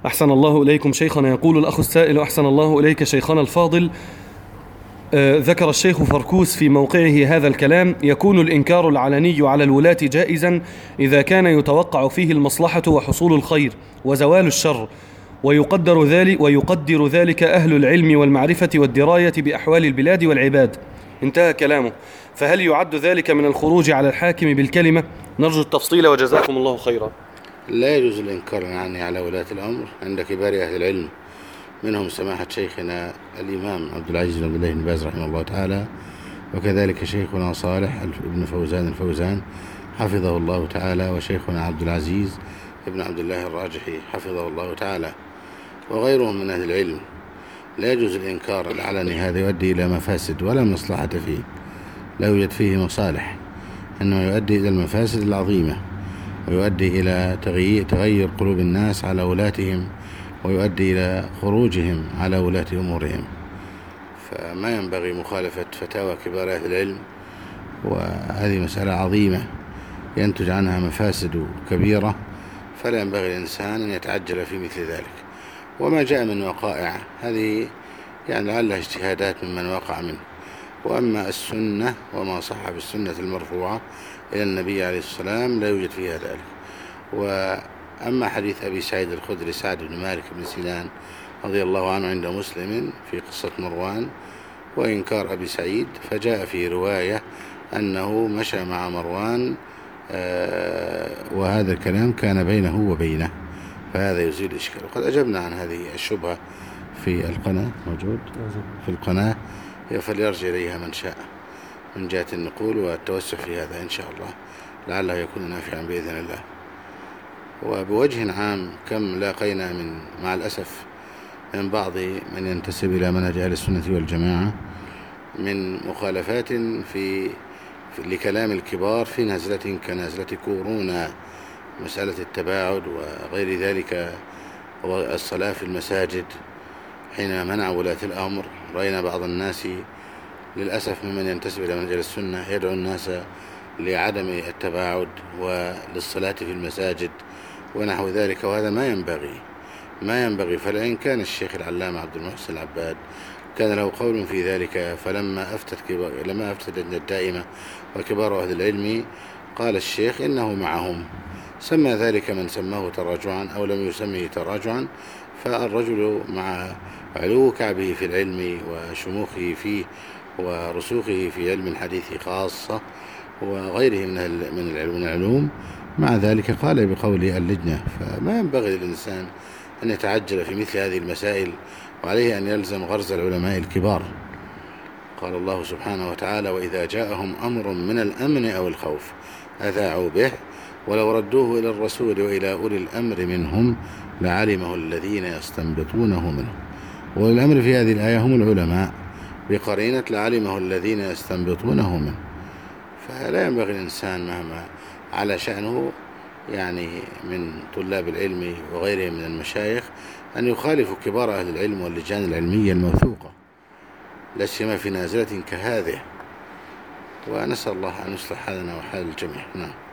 أحسن الله إليكم شيخنا. يقول الأخ السائل: أحسن الله إليك شيخنا الفاضل، ذكر الشيخ فركوس في موقعه هذا الكلام: يكون الإنكار العلني على الولاة جائزا إذا كان يتوقع فيه المصلحة وحصول الخير وزوال الشر، ويقدر ذلك أهل العلم والمعرفة والدراية بأحوال البلاد والعباد. انتهى كلامه. فهل يعد ذلك من الخروج على الحاكم بالكلمة؟ نرجو التفصيل وجزاكم الله خيرا. لا يجوز الإنكار العلني على ولاة الأمر عند كبار أهل العلم، منهم سماحة شيخنا الإمام عبد العزيز بن عبد الله بن باز رحمه الله تعالى، وكذلك شيخنا صالح بن فوزان الفوزان حفظه الله تعالى، وشيخنا عبد العزيز بن عبد الله الراجحي حفظه الله تعالى، وغيرهم من أهل العلم. لا يجوز الإنكار العلني، هذا يؤدي إلى مفاسد ولا مصلحة فيه، لا يوجد فيه مصالح، إنه يؤدي إلى المفاسد العظيمة، ويؤدي إلى تغير قلوب الناس على ولاتهم، ويؤدي إلى خروجهم على ولاة أمورهم. فما ينبغي مخالفة فتاوى كبار أهل العلم، وهذه مسألة عظيمة ينتج عنها مفاسد كبيرة، فلا ينبغي الإنسان أن يتعجل في مثل ذلك. وما جاء من وقائع هذه يعني لعلها اجتهادات ممن وقع منه. وأما السنة وما صح بالسنة المرفوعة إلى النبي عليه السلام لا يوجد فيها ذلك. وأما حديث أبي سعيد الخدري سعد بن مالك بن سنان رضي الله عنه عند مسلم في قصة مروان وإنكار أبي سعيد، فجاء في رواية أنه مشى مع مروان، وهذا الكلام كان بينه وبينه، فهذا يزيل الإشكال. وقد أجبنا عن هذه الشبهة في القناة، موجود في القناة، فليرجع إليها من شاء من جهة النقول والتوسع في هذا إن شاء الله، لعله يكون نافعا بإذن الله. وبوجه عام كم لاقينا مع الأسف من بعض من ينتسب إلى منهج أهل السنة والجماعة من مخالفات لكلام الكبار في نزلة كنزلة كورونا، مسألة التباعد وغير ذلك، والصلاة في المساجد حين منع ولاة الأمر. رأينا بعض الناس للأسف ممن ينتسب إلى منهج السنة يدعو الناس لعدم التباعد وللصلاة في المساجد ونحو ذلك، وهذا ما ينبغي. فلئن كان الشيخ العلامة عبد المحسن العباد كان له قول في ذلك، فلما أفتت اللجنة الدائمة وكبار أهل العلم قال الشيخ إنه معهم، سمى ذلك من سماه تراجعا أو لم يسميه تراجعا، فالرجل مع علو كعبه في العلم وشموخه فيه ورسوخه في علم الحديث خاصة وغيره من العلوم، مع ذلك قال بقول اللجنة. فما ينبغي للإنسان أن يتعجل في مثل هذه المسائل، وعليه أن يلزم غرز العلماء الكبار. قال الله سبحانه وتعالى: وإذا جاءهم أمر من الأمن أو الخوف أذاعوا به ولو ردوه إلى الرسول وإلى أولي الأمر منهم لعلمه الذين يستنبطونه منه. وأولي الأمر في هذه الآية هم العلماء بقرينة لعلمه الذين يستنبطونه منه. فلا ينبغي الإنسان مهما على شأنه يعني من طلاب العلم وغيرهم من المشايخ أن يخالفوا كبار أهل العلم واللجان العلمية الموثوقة، لا سيما في نازلة كهذه. ونسأل الله أن يصلح حالنا وحال الجميع. نعم.